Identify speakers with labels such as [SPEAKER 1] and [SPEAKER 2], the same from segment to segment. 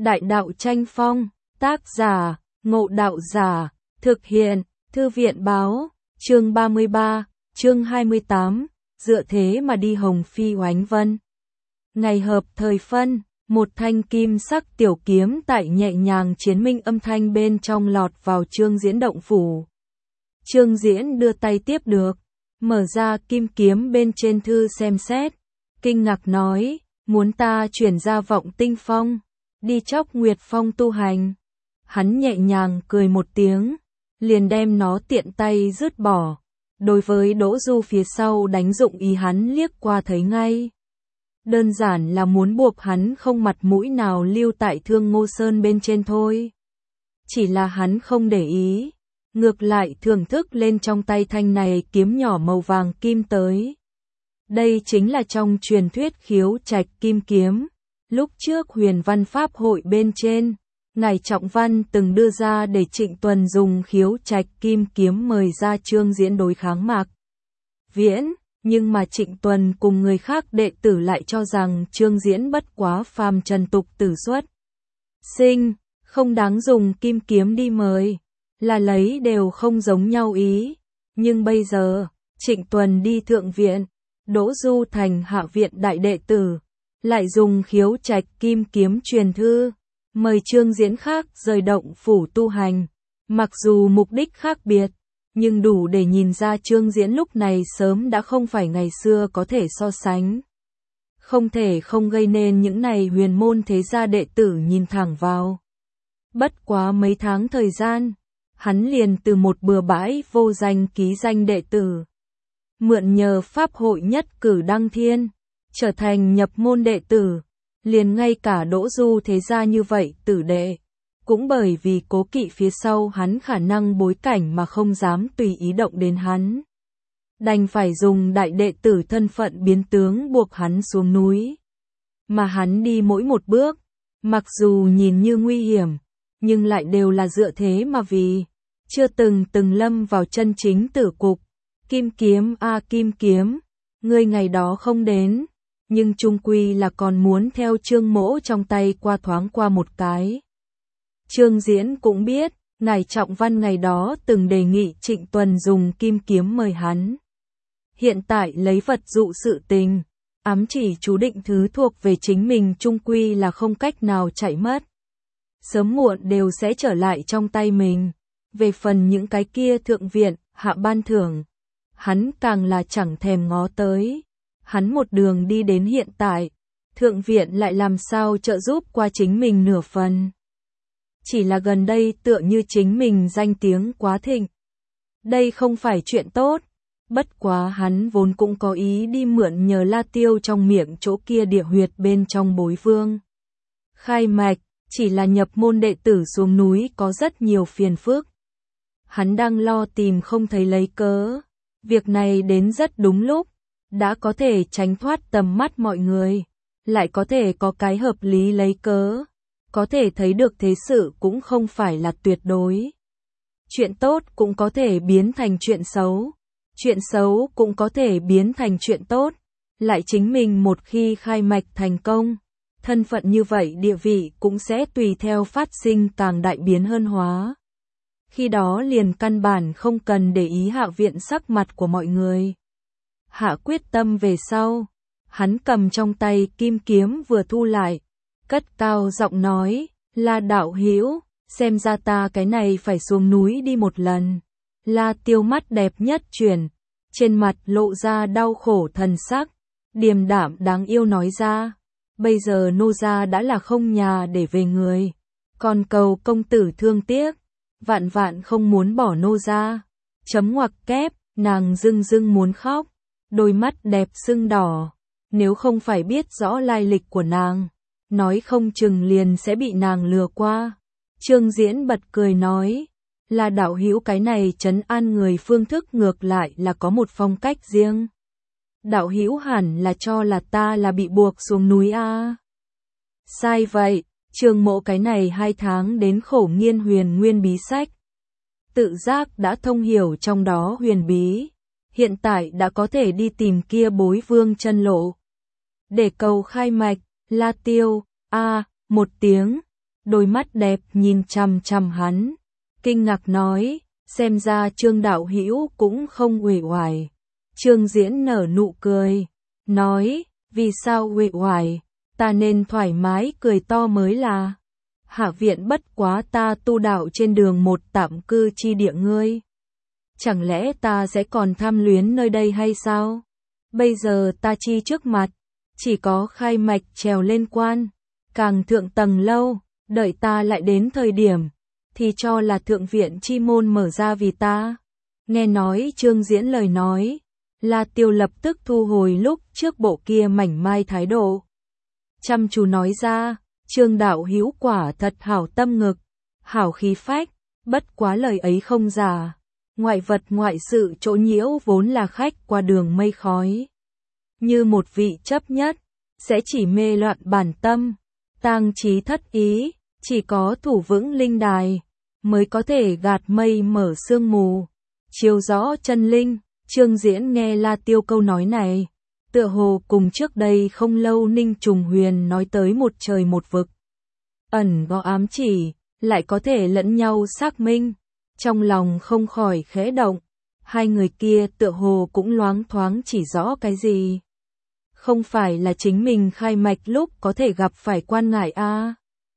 [SPEAKER 1] Đại đạo tranh phong, tác giả, Ngộ Đạo Giả, thực hiện, Thư viện Báo, chương 33, chương 28, dựa thế mà đi hồng phi oánh vân. Ngày hợp thời phân, một thanh kim sắc tiểu kiếm tại nhẹ nhàng chiến minh âm thanh bên trong lọt vào Trương Diễn động phủ. Trương Diễn đưa tay tiếp được, mở ra kim kiếm bên trên thư xem xét, kinh ngạc nói, muốn ta chuyển ra Vọng Tinh Phong, đi Chóc Nguyệt Phong tu hành. Hắn nhẹ nhàng cười một tiếng, liền đem nó tiện tay dứt bỏ. Đối với Đỗ Du phía sau đánh dụng ý hắn liếc qua thấy ngay. Đơn giản là muốn buộc hắn không mặt mũi nào lưu tại Thương Ngô Sơn bên trên thôi. Chỉ là hắn không để ý, ngược lại thưởng thức lên trong tay thanh này kiếm nhỏ màu vàng kim tới. Đây chính là trong truyền thuyết Khiếu Trạch Kim Kiếm. Lúc trước Huyền Văn Pháp hội bên trên, Ngài Trọng Văn từng đưa ra để Trịnh Tuần dùng Khiếu Trạch Kim Kiếm mời ra Trương Diễn đối kháng Mạc Viễn, nhưng mà Trịnh Tuần cùng người khác đệ tử lại cho rằng Trương Diễn bất quá phàm trần tục tử xuất sinh, không đáng dùng kim kiếm đi mời, là lấy đều không giống nhau ý. Nhưng bây giờ, Trịnh Tuần đi thượng viện, Đỗ Du thành hạ viện đại đệ tử, lại dùng Khiếu Trạch Kim Kiếm truyền thư, mời Trương Diễn khác rời động phủ tu hành. Mặc dù mục đích khác biệt, nhưng đủ để nhìn ra Trương Diễn lúc này sớm đã không phải ngày xưa có thể so sánh. Không thể không gây nên những này huyền môn thế gia đệ tử nhìn thẳng vào. Bất quá mấy tháng thời gian, hắn liền từ một bừa bãi vô danh ký danh đệ tử, mượn nhờ pháp hội nhất cử đăng thiên, trở thành nhập môn đệ tử, liền ngay cả Đỗ Du thế gia như vậy tử đệ, cũng bởi vì cố kỵ phía sau hắn khả năng bối cảnh mà không dám tùy ý động đến hắn. Đành phải dùng đại đệ tử thân phận biến tướng buộc hắn xuống núi. Mà hắn đi mỗi một bước, mặc dù nhìn như nguy hiểm, nhưng lại đều là dựa thế mà vì, chưa từng lâm vào chân chính tử cục. Kim kiếm a kim kiếm, ngươi ngày đó không đến, nhưng chung quy là còn muốn theo Trương Mỗ trong tay qua thoáng qua một cái. Trương Diễn cũng biết, Ngài Trọng Văn ngày đó từng đề nghị Trịnh Tuần dùng kim kiếm mời hắn. Hiện tại lấy vật dụ sự tình, ám chỉ chú định thứ thuộc về chính mình chung quy là không cách nào chạy mất. Sớm muộn đều sẽ trở lại trong tay mình. Về phần những cái kia thượng viện, hạ ban thưởng, hắn càng là chẳng thèm ngó tới. Hắn một đường đi đến hiện tại, thượng viện lại làm sao trợ giúp qua chính mình nửa phần. Chỉ là gần đây tựa như chính mình danh tiếng quá thịnh. Đây không phải chuyện tốt, bất quá hắn vốn cũng có ý đi mượn nhờ La Tiêu trong miệng chỗ kia địa huyệt bên trong Bối Vương. Khai mạch, chỉ là nhập môn đệ tử xuống núi có rất nhiều phiền phức. Hắn đang lo tìm không thấy lấy cớ. Việc này đến rất đúng lúc, đã có thể tránh thoát tầm mắt mọi người, lại có thể có cái hợp lý lấy cớ, có thể thấy được thế sự cũng không phải là tuyệt đối. Chuyện tốt cũng có thể biến thành chuyện xấu cũng có thể biến thành chuyện tốt, lại chính mình một khi khai mạch thành công, thân phận như vậy địa vị cũng sẽ tùy theo phát sinh càng đại biến hơn hóa. Khi đó liền căn bản không cần để ý hạ viện sắc mặt của mọi người. Hạ quyết tâm về sau, hắn cầm trong tay kim kiếm vừa thu lại, cất cao giọng nói, La đạo hữu, xem ra ta cái này phải xuống núi đi một lần. La Tiêu mắt đẹp nhất chuyển, trên mặt lộ ra đau khổ thần sắc, điềm đạm đáng yêu nói ra, bây giờ nô gia đã là không nhà để về người, còn cầu công tử thương tiếc, vạn vạn không muốn bỏ nô gia. Chấm ngoặc kép, nàng rưng muốn khóc, đôi mắt đẹp sưng đỏ, nếu không phải biết rõ lai lịch của nàng, nói không chừng liền sẽ bị nàng lừa qua. Trương Diễn bật cười nói, là đạo hữu cái này trấn an người phương thức ngược lại là có một phong cách riêng. Đạo hữu hẳn là cho là ta là bị buộc xuống núi a. Sai vậy, Trương Mỗ cái này 2 tháng đến khổ nghiên huyền nguyên bí sách, tự giác đã thông hiểu trong đó huyền bí, hiện tại đã có thể đi tìm kia Bối Vương chân lộ. Để cầu khai mạch, La Tiêu, một tiếng, đôi mắt đẹp nhìn chằm chằm hắn, kinh ngạc nói, xem ra Trương đạo hữu cũng không uể oải. Trương Diễn nở nụ cười, nói, vì sao uể oải, ta nên thoải mái cười to mới là. Hạ viện bất quá ta tu đạo trên đường một tạm cư chi địa ngươi. Chẳng lẽ ta sẽ còn tham luyến nơi đây hay sao? Bây giờ ta chi trước mặt, chỉ có khai mạch trèo lên quan, càng thượng tầng lâu, đợi ta lại đến thời điểm, thì cho là thượng viện chi môn mở ra vì ta. Nghe nói Trương Diễn lời nói, La Tiêu lập tức thu hồi lúc trước bộ kia mảnh mai thái độ. Chăm chú nói ra, Trương đạo hữu quả thật hảo tâm ngực, hảo khí phách, bất quá lời ấy không giả. Ngoại vật ngoại sự chỗ nhiễu vốn là khách qua đường mây khói. Như một vị chấp nhất, sẽ chỉ mê loạn bản tâm, tang trí thất ý, chỉ có thủ vững linh đài, mới có thể gạt mây mở sương mù, chiếu rõ chân linh. Trương Diễn nghe La Tiêu câu nói này, tựa hồ cùng trước đây không lâu Ninh Trùng Huyền nói tới một trời một vực. Ẩn có ám chỉ, lại có thể lẫn nhau xác minh, trong lòng không khỏi khẽ động, hai người kia tựa hồ cũng loáng thoáng chỉ rõ cái gì. Không phải là chính mình khai mạch lúc có thể gặp phải quan ngại a.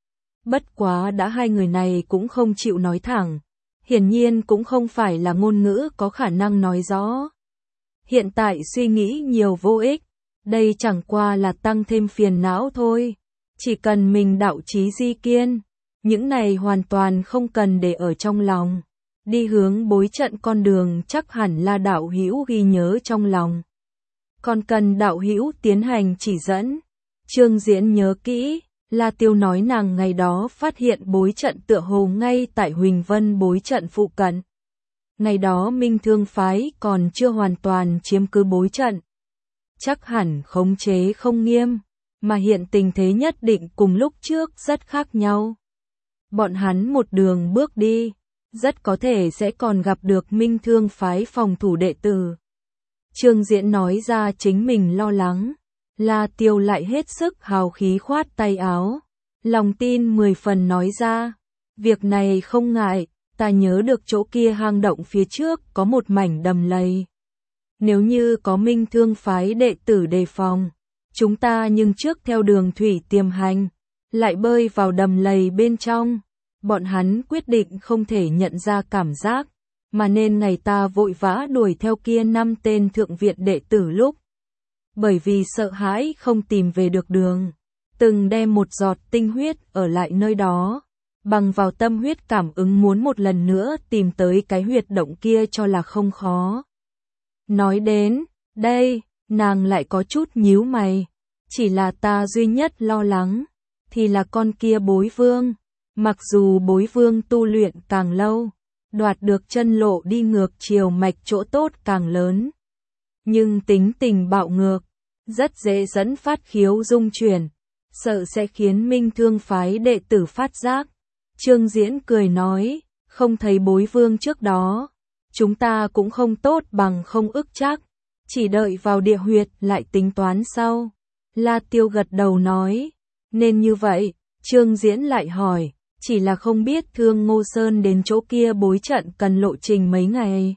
[SPEAKER 1] Bất quá đã hai người này cũng không chịu nói thẳng, hiển nhiên cũng không phải là ngôn ngữ có khả năng nói rõ. Hiện tại suy nghĩ nhiều vô ích, đây chẳng qua là tăng thêm phiền não thôi. Chỉ cần mình đạo trí di kiên, những này hoàn toàn không cần để ở trong lòng. Đi hướng bối trận con đường chắc hẳn là đạo hữu ghi nhớ trong lòng. Còn cần đạo hữu tiến hành chỉ dẫn. Trương Diễn nhớ kỹ, La Tiêu nói nàng ngày đó phát hiện bối trận tựa hồ ngay tại Huỳnh Vân bối trận phụ cận. Ngày đó Minh Thương phái còn chưa hoàn toàn chiếm cứ bối trận. Chắc hẳn khống chế không nghiêm, mà hiện tình thế nhất định cùng lúc trước rất khác nhau. Bọn hắn một đường bước đi, rất có thể sẽ còn gặp được Minh Thương phái phòng thủ đệ tử. Trương Diễn nói ra chính mình lo lắng, La Tiêu lại hết sức hào khí khoát tay áo, lòng tin 10 phần nói ra, việc này không ngại, ta nhớ được chỗ kia hang động phía trước có một mảnh đầm lầy. Nếu như có Minh Thương phái đệ tử đề phòng, chúng ta nhưng trước theo đường thủy tiềm hành, lại bơi vào đầm lầy bên trong. Bọn hắn quyết định không thể nhận ra cảm giác, mà nên ngày ta vội vã đuổi theo kia 5 tên thượng viện đệ tử lúc. Bởi vì sợ hãi không tìm về được đường, từng đem một giọt tinh huyết ở lại nơi đó, bằng vào tâm huyết cảm ứng muốn một lần nữa tìm tới cái huyệt động kia cho là không khó. Nói đến đây, nàng lại có chút nhíu mày, chỉ là ta duy nhất lo lắng, thì là con kia Bối Vương. Mặc dù Bối Vương tu luyện càng lâu, đoạt được chân lộ đi ngược chiều mạch chỗ tốt càng lớn, nhưng tính tình bạo ngược, rất dễ dẫn phát khiếu dung chuyển, sợ sẽ khiến Minh Thương phái đệ tử phát giác. Trương Diễn cười nói, không thấy Bối Vương trước đó, chúng ta cũng không tốt bằng không ức chắc, chỉ đợi vào địa huyệt lại tính toán sau. La Tiêu gật đầu nói, nên như vậy. Trương Diễn lại hỏi, chỉ là không biết Thương Ngô Sơn đến chỗ kia bối trận cần lộ trình mấy ngày.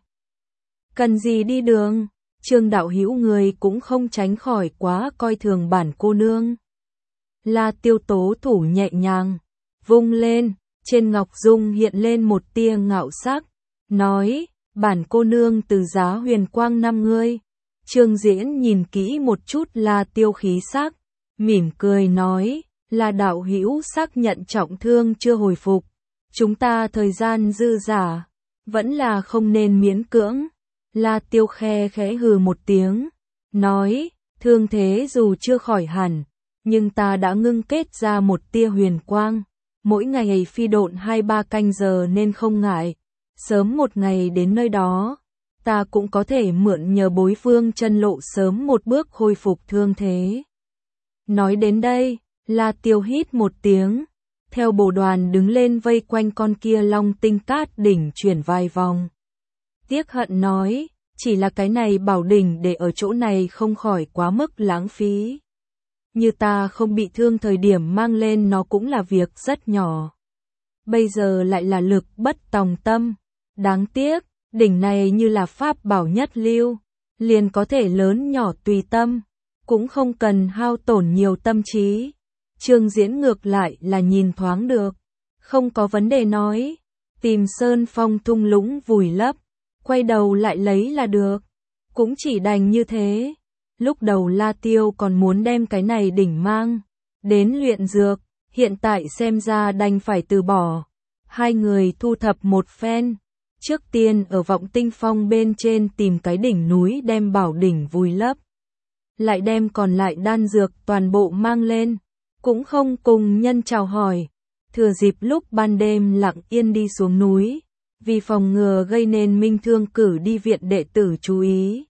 [SPEAKER 1] Cần gì đi đường? Trương đạo hữu người cũng không tránh khỏi quá coi thường bản cô nương. La Tiêu tố thủ nhẹ nhàng, vung lên, trên ngọc dung hiện lên một tia ngạo sắc, nói, bản cô nương từ giá huyền quang năm ngươi. Trương Diễn nhìn kỹ một chút La Tiêu khí sắc, mỉm cười nói, là đạo hữu xác nhận trọng thương chưa hồi phục, chúng ta thời gian dư dả, vẫn là không nên miễn cưỡng. La Tiêu khe khẽ hừ một tiếng, nói, thương thế dù chưa khỏi hẳn, nhưng ta đã ngưng kết ra một tia huyền quang, mỗi ngày phi độn 2-3 canh giờ nên không ngại, sớm một ngày đến nơi đó, ta cũng có thể mượn nhờ Bối Vương chân lộ sớm một bước hồi phục thương thế. Nói đến đây, La Tiêu hít một tiếng, theo bổ đoàn đứng lên vây quanh con kia long tinh cát đỉnh chuyển vài vòng. Tiếc hận nói, chỉ là cái này bảo đỉnh để ở chỗ này không khỏi quá mức lãng phí. như ta không bị thương thời điểm mang lên nó cũng là việc rất nhỏ. Bây giờ lại là lực bất tòng tâm. Đáng tiếc, đỉnh này như là pháp bảo nhất lưu, liền có thể lớn nhỏ tùy tâm, cũng không cần hao tổn nhiều tâm trí. Trương Diễn ngược lại là nhìn thoáng được, không có vấn đề nói, tìm sơn phong thung lũng vùi lấp, quay đầu lại lấy là được, cũng chỉ đành như thế. Lúc đầu La Tiêu còn muốn đem cái này đỉnh mang đến luyện dược, hiện tại xem ra đành phải từ bỏ. Hai người thu thập một phen, trước tiên ở Vọng Tinh Phong bên trên tìm cái đỉnh núi đem bảo đỉnh vùi lấp, lại đem còn lại đan dược toàn bộ mang lên, cũng không cùng nhân chào hỏi, thừa dịp lúc ban đêm lặng yên đi xuống núi, vì phòng ngừa gây nên Minh Thương cử đi viện đệ tử chú ý.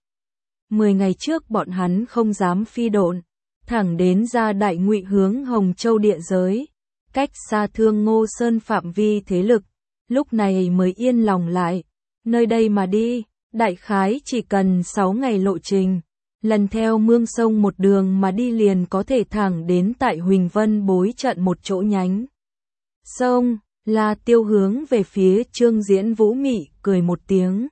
[SPEAKER 1] 10 ngày trước bọn hắn không dám phi độn, thẳng đến ra Đại Ngụy hướng Hồng Châu địa giới, cách xa Thương Ngô Sơn phạm vi thế lực, lúc này mới yên lòng lại, nơi đây mà đi, đại khái chỉ cần 6 ngày lộ trình, lần theo mương sông một đường mà đi liền có thể thẳng đến tại Huỳnh Vân bối trận một chỗ nhánh sông. La Tiêu hướng về phía Trương Diễn Vũ mị cười một tiếng,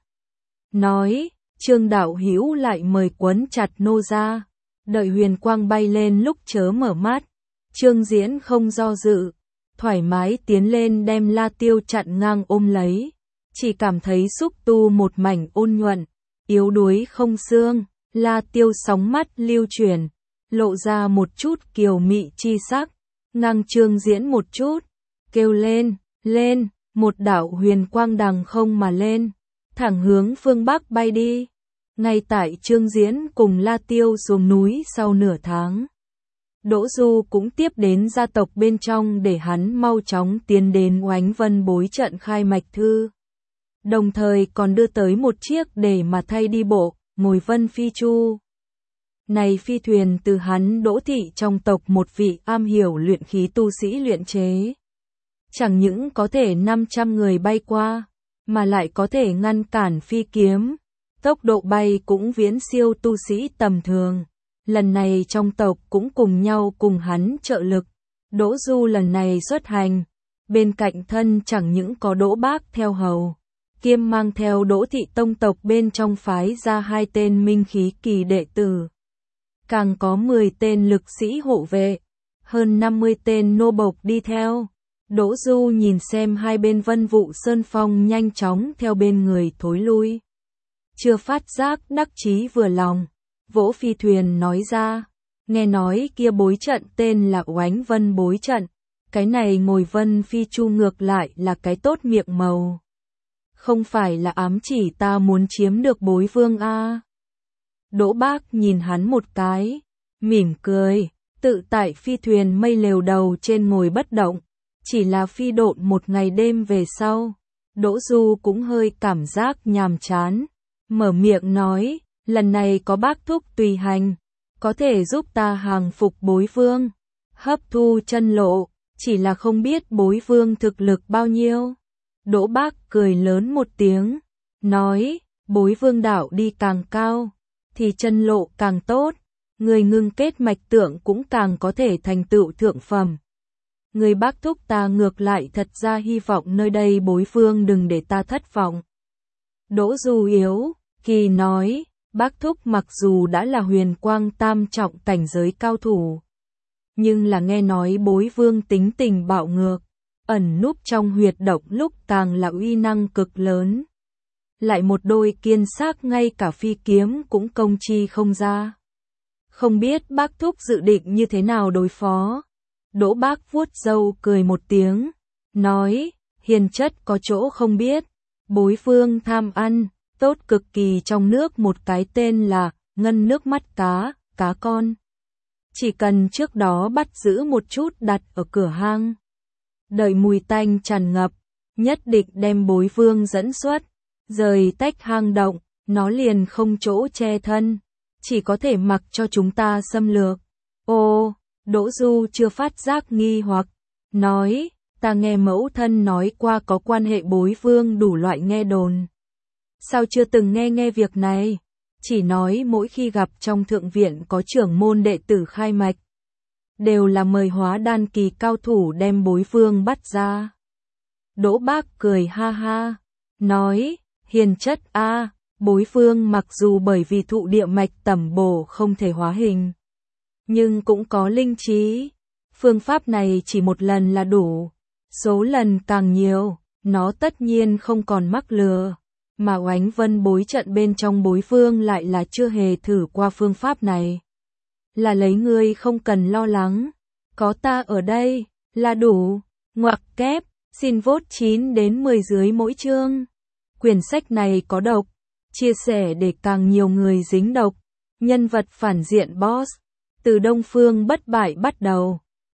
[SPEAKER 1] nói, Trương đạo hữu lại mời quấn chặt nô ra, đợi huyền quang bay lên lúc chớ mở mắt. Trương Diễn không do dự, thoải mái tiến lên đem La Tiêu chặn ngang ôm lấy, chỉ cảm thấy xúc tu một mảnh ôn nhuận, yếu đuối không xương. La Tiêu sóng mắt lưu chuyển, lộ ra một chút kiều mị chi sắc, ngang Trương Diễn một chút, kêu lên, lên, một đạo huyền quang đằng không mà lên, thẳng hướng phương Bắc bay đi. Ngay tại Trương Diễn cùng La Tiêu xuống núi sau nửa tháng, Đỗ Du cũng tiếp đến gia tộc bên trong để hắn mau chóng tiến đến Oánh Vân bối trận khai mạch thư. Đồng thời còn đưa tới một chiếc để mà thay đi bộ, ngồi Vân Phi Chu. Này phi thuyền từ hắn Đỗ thị trong tộc một vị am hiểu luyện khí tu sĩ luyện chế. Chẳng những có thể 500 người bay qua, mà lại có thể ngăn cản phi kiếm. Tốc độ bay cũng viễn siêu tu sĩ tầm thường. Lần này trong tộc cũng cùng nhau cùng hắn trợ lực. Đỗ Du lần này xuất hành, bên cạnh thân chẳng những có Đỗ Bác theo hầu, kiêm mang theo Đỗ thị tông tộc bên trong phái ra 2 tên minh khí kỳ đệ tử. Càng có 10 tên lực sĩ hộ vệ, hơn 50 tên nô bộc đi theo. Đỗ Du nhìn xem hai bên Vân Vụ Sơn Phong nhanh chóng theo bên người thối lui. Chưa phát giác đắc chí vừa lòng, vỗ phi thuyền nói ra, nghe nói kia bối trận tên là Oánh Vân bối trận, cái này ngồi Vân Phi Chu ngược lại là cái tốt miệng màu. Không phải là ám chỉ ta muốn chiếm được bối vương a? Đỗ Bác nhìn hắn một cái, mỉm cười, tự tại phi thuyền mây lều đầu trên ngồi bất động, chỉ là phi độn một ngày đêm về sau. Đỗ Du cũng hơi cảm giác nhàm chán, mở miệng nói, lần này có bác thúc tùy hành, có thể giúp ta hàng phục bối vương, hấp thu chân lộ, chỉ là không biết bối vương thực lực bao nhiêu. Đỗ Bác cười lớn một tiếng, nói, bối vương đạo đi càng cao, thì chân lộ càng tốt, người ngưng kết mạch tượng cũng càng có thể thành tựu thượng phẩm. Người bác thúc ta ngược lại thật ra hy vọng nơi đây bối vương đừng để ta thất vọng. Đỗ Du yếu kỳ nói, bác thúc mặc dù đã là huyền quang tam trọng cảnh giới cao thủ, nhưng là nghe nói bối vương tính tình bạo ngược, ẩn núp trong huyệt động lúc càng là uy năng cực lớn. Lại một đôi kiên xác ngay cả phi kiếm cũng công chi không ra. Không biết bác thúc dự định như thế nào đối phó. Đỗ Bác vuốt râu cười một tiếng, nói, hiền chất có chỗ không biết, bối vương tham ăn, tốt cực kỳ trong nước một cái tên là ngân nước mắt cá, cá con. Chỉ cần trước đó bắt giữ một chút đặt ở cửa hang, đợi mùi tanh tràn ngập, nhất định đem bối vương dẫn xuất, rời tách hang động, nó liền không chỗ che thân, chỉ có thể mặc cho chúng ta xâm lược. Ô, Đỗ Du chưa phát giác nghi hoặc, nói, ta nghe mẫu thân nói qua có quan hệ bối vương đủ loại nghe đồn. Sao chưa từng nghe việc này, chỉ nói mỗi khi gặp trong thượng viện có trưởng môn đệ tử khai mạch, đều là mời hóa đan kỳ cao thủ đem Bối Vương bắt ra. Đỗ Bác cười ha ha, nói, hiền chất a, Bối Vương mặc dù bởi vì thụ địa mạch tẩm bổ không thể hóa hình, nhưng cũng có linh trí. Phương pháp này chỉ một lần là đủ, số lần càng nhiều, nó tất nhiên không còn mắc lừa. Mà Oánh Vân bối trận bên trong Bối Vương lại là chưa hề thử qua phương pháp này. Là lấy ngươi không cần lo lắng, có ta ở đây, là đủ. Ngoặc kép, xin vote 9 đến 10 dưới mỗi chương. Quyển sách này có độc, chia sẻ để càng nhiều người dính độc. Nhân vật phản diện boss, từ Đông Phương bất bại bắt đầu.